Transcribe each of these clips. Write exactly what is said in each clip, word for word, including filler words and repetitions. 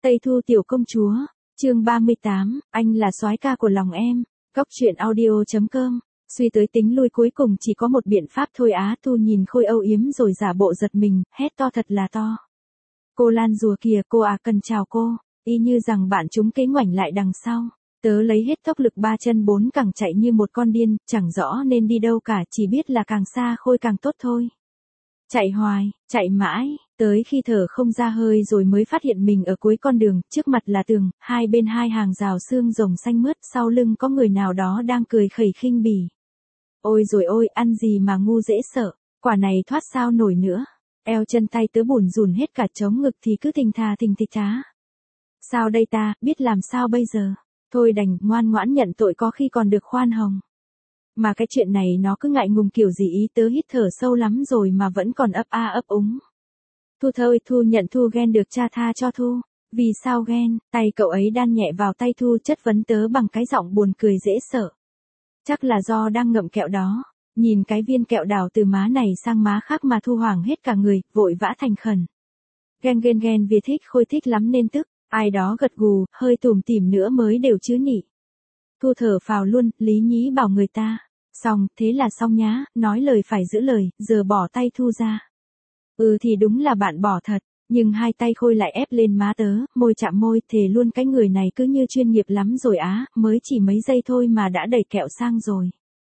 Tây Thu tiểu công chúa, chương ba mươi tám, anh là soái ca của lòng em. Góc truyện audio chấm com. Suy tới tính lui cuối cùng chỉ có một biện pháp thôi á. Thu nhìn Khôi âu yếm rồi giả bộ giật mình, hét to thật là to. Cô Lan rùa kìa, cô à, cần chào cô. Y như rằng bạn chúng kế ngoảnh lại đằng sau. Tớ lấy hết tốc lực ba chân bốn cẳng chạy như một con điên, chẳng rõ nên đi đâu cả, chỉ biết là càng xa Khôi càng tốt thôi. Chạy hoài, chạy mãi, tới khi thở không ra hơi rồi mới phát hiện mình ở cuối con đường, trước mặt là tường, hai bên hai hàng rào xương rồng xanh mướt, sau lưng có người nào đó đang cười khẩy khinh bỉ. Ôi rồi ôi, ăn gì mà ngu dễ sợ, quả này thoát sao nổi nữa. Eo chân tay tớ bủn rủn hết cả, chống ngực thì cứ thình thà thình thịch thá. Sao đây ta, biết làm sao bây giờ? Thôi đành, ngoan ngoãn nhận tội có khi còn được khoan hồng. Mà cái chuyện này nó cứ ngại ngùng kiểu gì ý, tớ hít thở sâu lắm rồi mà vẫn còn ấp a ấp úng. Thu thôi, Thu nhận Thu ghen được cha tha cho Thu. Vì sao ghen? Tay cậu ấy đan nhẹ vào tay Thu, chất vấn tớ bằng cái giọng buồn cười dễ sợ. Chắc là do đang ngậm kẹo đó. Nhìn cái viên kẹo đào từ má này sang má khác mà Thu hoảng hết cả người, vội vã thành khẩn. Ghen ghen ghen vì thích Khôi thích lắm nên tức. Ai đó gật gù, hơi tủm tỉm nữa mới đều chứ nhỉ. Thu thở phào luôn, lý nhí bảo người ta. Xong, thế là xong nhá, nói lời phải giữ lời, giờ bỏ tay Thu ra. Ừ thì đúng là bạn bỏ thật, nhưng hai tay Khôi lại ép lên má tớ, môi chạm môi, thề luôn cái người này cứ như chuyên nghiệp lắm rồi á, mới chỉ mấy giây thôi mà đã đẩy kẹo sang rồi.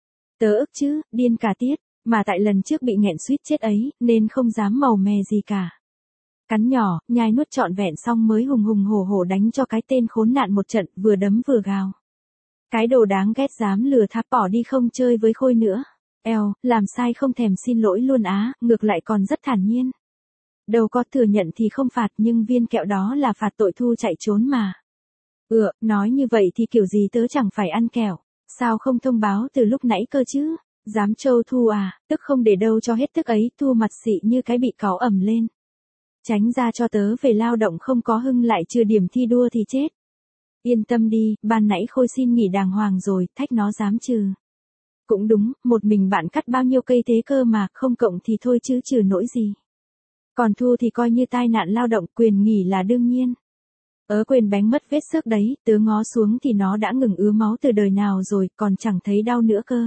Tớ ức chứ, điên cả tiết, mà tại lần trước bị nghẹn suýt chết ấy, nên không dám màu mè gì cả. Cắn nhỏ, nhai nuốt trọn vẹn xong mới hùng hùng hổ hổ đánh cho cái tên khốn nạn một trận, vừa đấm vừa gào. Cái đồ đáng ghét dám lừa tháp bỏ đi không chơi với Khôi nữa. Eo, làm sai không thèm xin lỗi luôn á, ngược lại còn rất thản nhiên. Đâu có, thừa nhận thì không phạt, nhưng viên kẹo đó là phạt tội Thu chạy trốn mà. Ừ, nói như vậy thì kiểu gì tớ chẳng phải ăn kẹo. Sao không thông báo từ lúc nãy cơ chứ? Dám trâu Thu à, tức không để đâu cho hết tức ấy. Thu mặt xị như cái bị cáu ẩm lên. Tránh ra cho tớ về lao động, không có hưng lại chưa điểm thi đua thì chết. Yên tâm đi, ban nãy Khôi xin nghỉ đàng hoàng rồi, thách nó dám trừ. Cũng đúng, một mình bạn cắt bao nhiêu cây thế cơ mà, không cộng thì thôi chứ trừ nỗi gì. Còn Thu thì coi như tai nạn lao động, quyền nghỉ là đương nhiên. Ớ quên bánh mất vết xước đấy, tớ ngó xuống thì nó đã ngừng ứa máu từ đời nào rồi, còn chẳng thấy đau nữa cơ.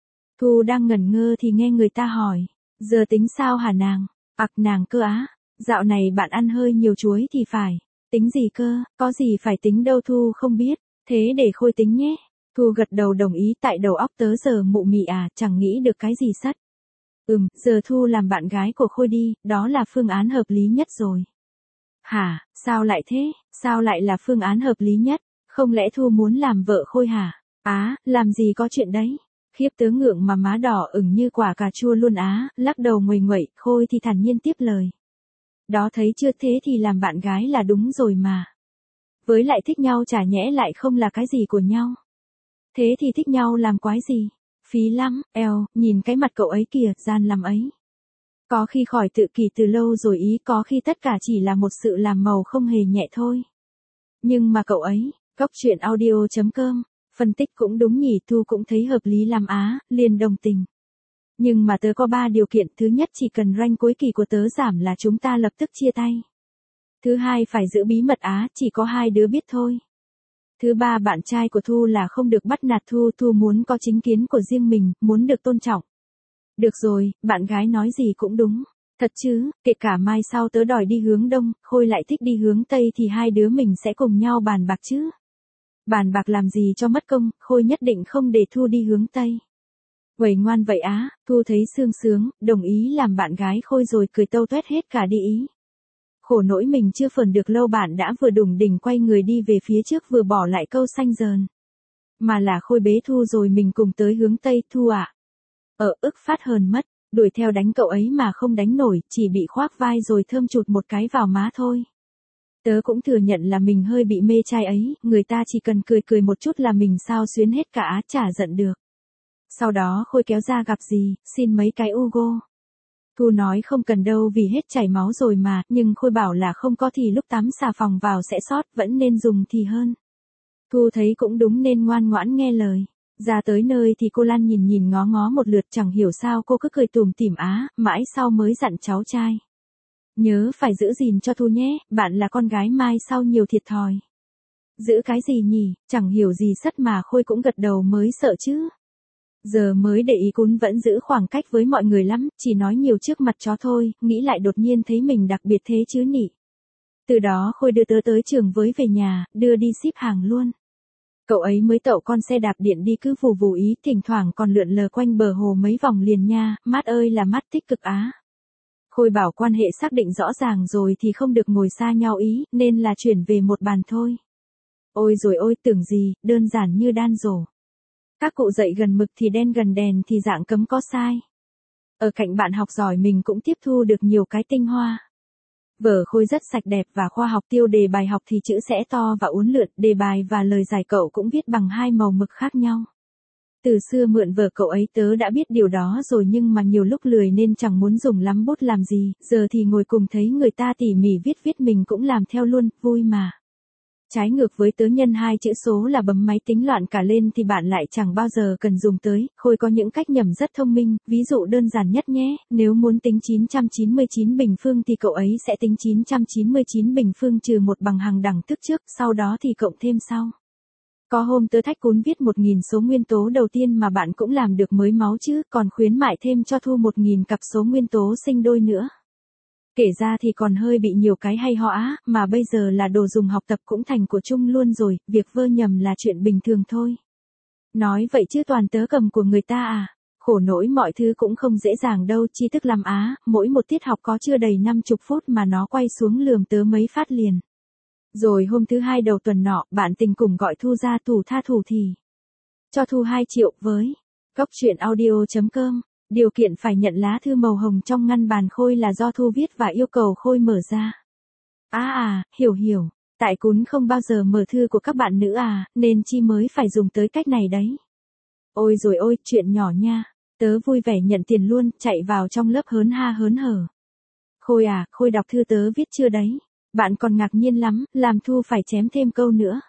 Thu đang ngẩn ngơ thì nghe người ta hỏi, giờ tính sao hả nàng? Ặc nàng cơ á, dạo này bạn ăn hơi nhiều chuối thì phải. Tính gì cơ, có gì phải tính đâu Thu không biết, thế để Khôi tính nhé. Thu gật đầu đồng ý, tại đầu óc tớ giờ mụ mị à, chẳng nghĩ được cái gì sắt. Ừm, giờ Thu làm bạn gái của Khôi đi, đó là phương án hợp lý nhất rồi. Hả, sao lại thế, sao lại là phương án hợp lý nhất, không lẽ Thu muốn làm vợ Khôi hả? Á, làm gì có chuyện đấy. Khiếp, tớ ngượng mà má đỏ ửng như quả cà chua luôn á, lắc đầu nguầy nguậy. Khôi thì thản nhiên tiếp lời. Đó thấy chưa, thế thì làm bạn gái là đúng rồi mà. Với lại thích nhau chả nhẽ lại không là cái gì của nhau. Thế thì thích nhau làm quái gì? Phí lắm, eo, nhìn cái mặt cậu ấy kìa, gian lắm ấy. Có khi khỏi tự kỷ từ lâu rồi ý, có khi tất cả chỉ là một sự làm màu không hề nhẹ thôi. Nhưng mà cậu ấy, góc truyện audio chấm com, phân tích cũng đúng nhỉ, Thu cũng thấy hợp lý lắm á, liền đồng tình. Nhưng mà tớ có ba điều kiện, thứ nhất chỉ cần rank cuối kỳ của tớ giảm là chúng ta lập tức chia tay. Thứ hai phải giữ bí mật á, chỉ có hai đứa biết thôi. Thứ ba bạn trai của Thu là không được bắt nạt Thu, Thu muốn có chính kiến của riêng mình, muốn được tôn trọng. Được rồi, bạn gái nói gì cũng đúng. Thật chứ, kể cả mai sau tớ đòi đi hướng đông, Khôi lại thích đi hướng tây thì hai đứa mình sẽ cùng nhau bàn bạc chứ. Bàn bạc làm gì cho mất công, Khôi nhất định không để Thu đi hướng tây. Vậy ngoan vậy á, Thu thấy sương sướng, đồng ý làm bạn gái Khôi rồi cười tâu tuét hết cả đi ý. Khổ nỗi mình chưa phờn được lâu bạn đã vừa đủng đỉnh quay người đi về phía trước vừa bỏ lại câu xanh dờn. Mà là Khôi bế Thu rồi mình cùng tới hướng Tây. Thu ạ. À. Ở ức phát hờn mất, đuổi theo đánh cậu ấy mà không đánh nổi, chỉ bị khoác vai rồi thơm chụt một cái vào má thôi. Tớ cũng thừa nhận là mình hơi bị mê trai ấy, người ta chỉ cần cười cười một chút là mình sao xuyến hết cả, chả giận được. Sau đó Khôi kéo ra gặp gì, xin mấy cái Ugo. Thu nói không cần đâu vì hết chảy máu rồi mà, nhưng Khôi bảo là không có thì lúc tắm xà phòng vào sẽ sót, vẫn nên dùng thì hơn. Thu thấy cũng đúng nên ngoan ngoãn nghe lời. Ra tới nơi thì cô Lan nhìn nhìn ngó ngó một lượt, chẳng hiểu sao cô cứ cười tủm tỉm á, mãi sau mới dặn cháu trai. Nhớ phải giữ gìn cho Thu nhé, bạn là con gái mai sau nhiều thiệt thòi. Giữ cái gì nhỉ, chẳng hiểu gì sất mà Khôi cũng gật đầu mới sợ chứ. Giờ mới để ý Cún vẫn giữ khoảng cách với mọi người lắm, chỉ nói nhiều trước mặt chó thôi, nghĩ lại đột nhiên thấy mình đặc biệt thế chứ nhỉ. Từ đó Khôi đưa tớ tới trường với về nhà, đưa đi ship hàng luôn. Cậu ấy mới tậu con xe đạp điện đi cứ vù vù ý, thỉnh thoảng còn lượn lờ quanh bờ hồ mấy vòng liền nha, mát ơi là mát tích cực á. Khôi bảo quan hệ xác định rõ ràng rồi thì không được ngồi xa nhau ý, nên là chuyển về một bàn thôi. Ôi rồi ôi, tưởng gì, đơn giản như đan rổ. Các cụ dạy gần mực thì đen gần đèn thì dạng cấm có sai. Ở cạnh bạn học giỏi mình cũng tiếp thu được nhiều cái tinh hoa. Vở Khôi rất sạch đẹp và khoa học, tiêu đề bài học thì chữ sẽ to và uốn lượn, đề bài và lời giải cậu cũng viết bằng hai màu mực khác nhau. Từ xưa mượn vở cậu ấy tớ đã biết điều đó rồi nhưng mà nhiều lúc lười nên chẳng muốn dùng lắm bút làm gì, giờ thì ngồi cùng thấy người ta tỉ mỉ viết viết mình cũng làm theo luôn, vui mà. Trái ngược với tớ nhân hai chữ số là bấm máy tính loạn cả lên thì bạn lại chẳng bao giờ cần dùng tới, Khôi có những cách nhẩm rất thông minh, ví dụ đơn giản nhất nhé, nếu muốn tính chín trăm chín mươi chín bình phương thì cậu ấy sẽ tính chín trăm chín mươi chín bình phương trừ một bằng hàng đẳng thức trước, sau đó thì cộng thêm sau. Có hôm tớ thách Cún viết một nghìn số nguyên tố đầu tiên mà bạn cũng làm được mới máu chứ, còn khuyến mại thêm cho Thu một nghìn cặp số nguyên tố sinh đôi nữa. Kể ra thì còn hơi bị nhiều cái hay ho á, mà bây giờ là đồ dùng học tập cũng thành của chung luôn rồi, việc vơ nhầm là chuyện bình thường thôi. Nói vậy chứ toàn tớ cầm của người ta à, khổ nỗi mọi thứ cũng không dễ dàng đâu, tri thức làm á, mỗi một tiết học có chưa đầy năm mươi phút mà nó quay xuống lườm tớ mấy phát liền. Rồi hôm thứ hai đầu tuần nọ, bạn tình cùng gọi Thu ra thủ tha thủ thì cho Thu hai triệu với Cóc truyện audio chấm com. Điều kiện phải nhận lá thư màu hồng trong ngăn bàn Khôi là do Thu viết và yêu cầu Khôi mở ra. À à, hiểu hiểu, tại Cún không bao giờ mở thư của các bạn nữ à, nên chi mới phải dùng tới cách này đấy. Ôi rồi ôi, chuyện nhỏ nha, tớ vui vẻ nhận tiền luôn, chạy vào trong lớp hớn ha hớn hở. Khôi à, Khôi đọc thư tớ viết chưa đấy? Bạn còn ngạc nhiên lắm, làm Thu phải chém thêm câu nữa.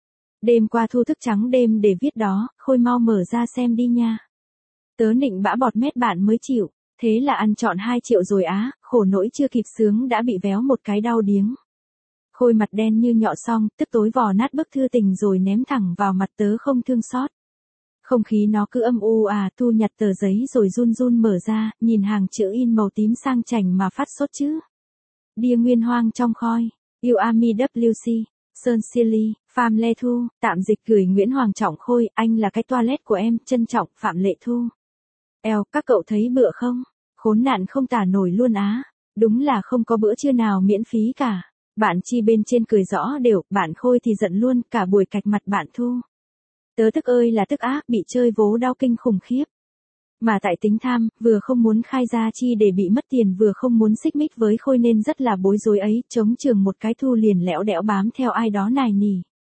Đêm qua Thu thức trắng đêm để viết đó, Khôi mau mở ra xem đi nha. Tớ nịnh bã bọt mét bạn mới chịu, thế là ăn trọn hai triệu rồi á, khổ nỗi chưa kịp sướng đã bị véo một cái đau điếng. Khôi mặt đen như nhọ xong, tức tối vò nát bức thư tình rồi ném thẳng vào mặt tớ không thương xót. Không khí nó cứ âm u à, Thu nhặt tờ giấy rồi run run mở ra, nhìn hàng chữ in màu tím sang chảnh mà phát sốt chứ. Đia nguyên hoang trong khói, yêu Ami vê xê, Sơn Silly, Phạm Lê Thu, tạm dịch gửi Nguyễn Hoàng Trọng Khôi, anh là cái toilet của em, trân trọng Phạm Lệ Thu. Eo, các cậu thấy bựa không? Khốn nạn không tả nổi luôn á. Đúng là không có bữa trưa nào miễn phí cả. Bạn Chi bên trên cười rõ đều, bạn Khôi thì giận luôn, cả buổi cạch mặt bạn Thu. Tớ tức ơi là tức á, bị chơi vố đau kinh khủng khiếp. Mà tại tính tham, vừa không muốn khai ra chi để bị mất tiền vừa không muốn xích mích với Khôi nên rất là bối rối ấy, chống trường một cái Thu liền lẽo đẽo bám theo ai đó nài nỉ.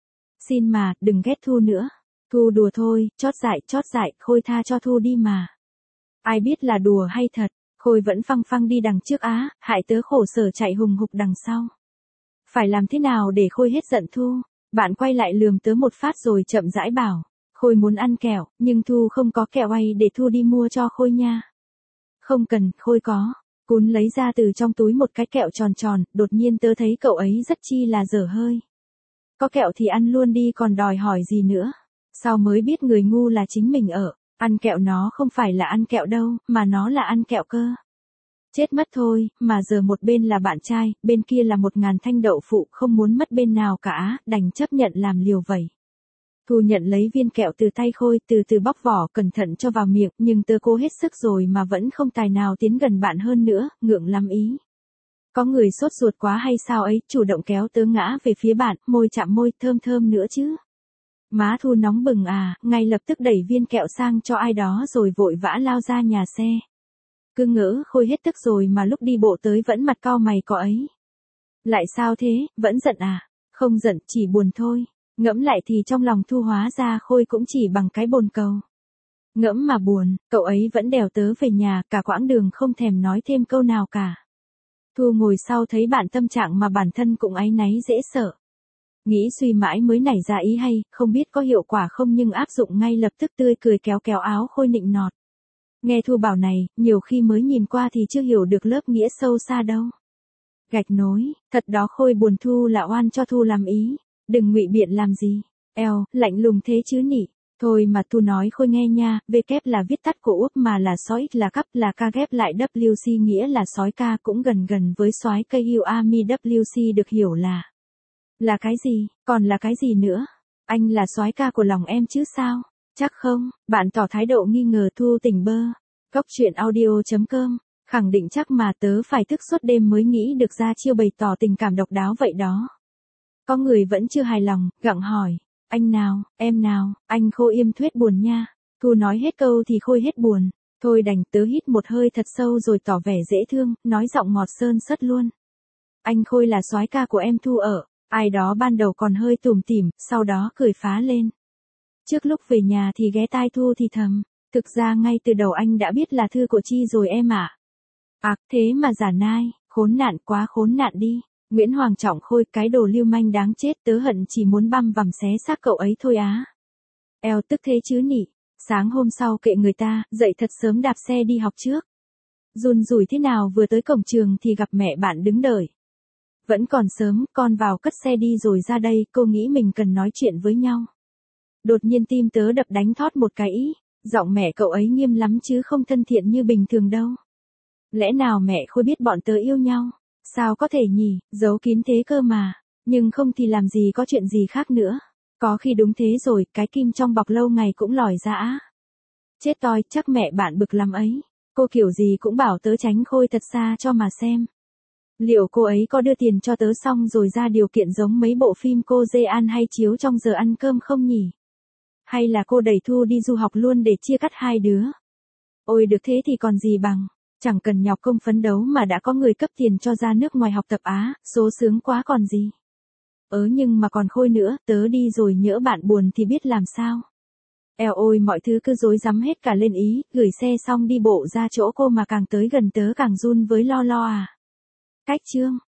Xin mà, đừng ghét Thu nữa. Thu đùa thôi, chót dại, chót dại, Khôi tha cho Thu đi mà. Ai biết là đùa hay thật, Khôi vẫn phăng phăng đi đằng trước á, hại tớ khổ sở chạy hùng hục đằng sau. Phải làm thế nào để Khôi hết giận Thu? Bạn quay lại lườm tớ một phát rồi chậm rãi bảo, Khôi muốn ăn kẹo, nhưng Thu không có kẹo hay để Thu đi mua cho Khôi nha. Không cần, Khôi có. Cún lấy ra từ trong túi một cái kẹo tròn tròn, đột nhiên tớ thấy cậu ấy rất chi là dở hơi. Có kẹo thì ăn luôn đi còn đòi hỏi gì nữa. Sao mới biết người ngu là chính mình ở. Ăn kẹo nó không phải là ăn kẹo đâu, mà nó là ăn kẹo cơ. Chết mất thôi, mà giờ một bên là bạn trai, bên kia là một ngàn thanh đậu phụ, không muốn mất bên nào cả, đành chấp nhận làm liều vậy. Thu nhận lấy viên kẹo từ tay Khôi, từ từ bóc vỏ cẩn thận cho vào miệng, nhưng tớ cố hết sức rồi mà vẫn không tài nào tiến gần bạn hơn nữa, ngượng lắm ý. Có người sốt ruột quá hay sao ấy, chủ động kéo tớ ngã về phía bạn, môi chạm môi, thơm thơm nữa chứ. Má Thu nóng bừng à, ngay lập tức đẩy viên kẹo sang cho ai đó rồi vội vã lao ra nhà xe. Cứ ngỡ Khôi hết tức rồi mà lúc đi bộ tới vẫn mặt cau mày cọ ấy. Lại sao thế, vẫn giận à? Không giận, chỉ buồn thôi. Ngẫm lại thì trong lòng Thu hóa ra Khôi cũng chỉ bằng cái bồn cầu. Ngẫm mà buồn, cậu ấy vẫn đèo tớ về nhà, cả quãng đường không thèm nói thêm câu nào cả. Thu ngồi sau thấy bạn tâm trạng mà bản thân cũng áy náy dễ sợ. Nghĩ suy mãi mới nảy ra ý hay, không biết có hiệu quả không nhưng áp dụng ngay lập tức tươi cười kéo kéo áo Khôi nịnh nọt. Nghe Thu bảo này, nhiều khi mới nhìn qua thì chưa hiểu được lớp nghĩa sâu xa đâu. Gạch nối, thật đó Khôi buồn Thu là oan cho Thu làm ý. Đừng ngụy biện làm gì. Eo, lạnh lùng thế chứ nhỉ. Thôi mà Thu nói Khôi nghe nha, V kép là viết tắt của Úc mà là sói là cắp là ca ghép lại W C nghĩa là sói ca cũng gần gần với soái cây yêu Ami W C được hiểu là. Là cái gì, còn là cái gì nữa? Anh là soái ca của lòng em chứ sao? Chắc không, bạn tỏ thái độ nghi ngờ Thu tỉnh bơ. Cốc truyện audio chấm com, khẳng định chắc mà tớ phải thức suốt đêm mới nghĩ được ra chiêu bày tỏ tình cảm độc đáo vậy đó. Có người vẫn chưa hài lòng, gặng hỏi. Anh nào, em nào, anh Khôi im thuyết buồn nha. Thu nói hết câu thì Khôi hết buồn. Thôi đành tớ hít một hơi thật sâu rồi tỏ vẻ dễ thương, nói giọng ngọt sơn sất luôn. Anh Khôi là soái ca của em Thu ở. Ai đó ban đầu còn hơi tủm tỉm, sau đó cười phá lên. Trước lúc về nhà thì ghé tai Thu thì thầm. Thực ra ngay từ đầu anh đã biết là thư của Chi rồi em ạ. À. à, thế mà giả nai, khốn nạn quá khốn nạn đi. Nguyễn Hoàng Trọng Khôi, cái đồ lưu manh đáng chết, tớ hận chỉ muốn băm vằm xé xác cậu ấy thôi á. Eo tức thế chứ nhỉ. Sáng hôm sau kệ người ta, dậy thật sớm đạp xe đi học trước. Run rủi thế nào vừa tới cổng trường thì gặp mẹ bạn đứng đợi. Vẫn còn sớm, con vào cất xe đi rồi ra đây, cô nghĩ mình cần nói chuyện với nhau. Đột nhiên tim tớ đập đánh thót một cái ý. Giọng mẹ cậu ấy nghiêm lắm chứ không thân thiện như bình thường đâu. Lẽ nào mẹ Khôi biết bọn tớ yêu nhau? Sao có thể nhỉ, giấu kín thế cơ mà. Nhưng không thì làm gì có chuyện gì khác nữa. Có khi đúng thế rồi, cái kim trong bọc lâu ngày cũng lòi ra á. Chết toi, chắc mẹ bạn bực lắm ấy. Cô kiểu gì cũng bảo tớ tránh Khôi thật xa cho mà xem. Liệu cô ấy có đưa tiền cho tớ xong rồi ra điều kiện giống mấy bộ phim cô dê ăn hay chiếu trong giờ ăn cơm không nhỉ? Hay là cô đẩy Thu đi du học luôn để chia cắt hai đứa? Ôi được thế thì còn gì bằng. Chẳng cần nhọc công phấn đấu mà đã có người cấp tiền cho ra nước ngoài học tập á, số sướng quá còn gì. Ớ nhưng mà còn Khôi nữa, tớ đi rồi nhỡ bạn buồn thì biết làm sao. Eo ôi mọi thứ cứ rối rắm hết cả lên ý, gửi xe xong đi bộ ra chỗ cô mà càng tới gần tớ càng run với lo lo à. Cách chương.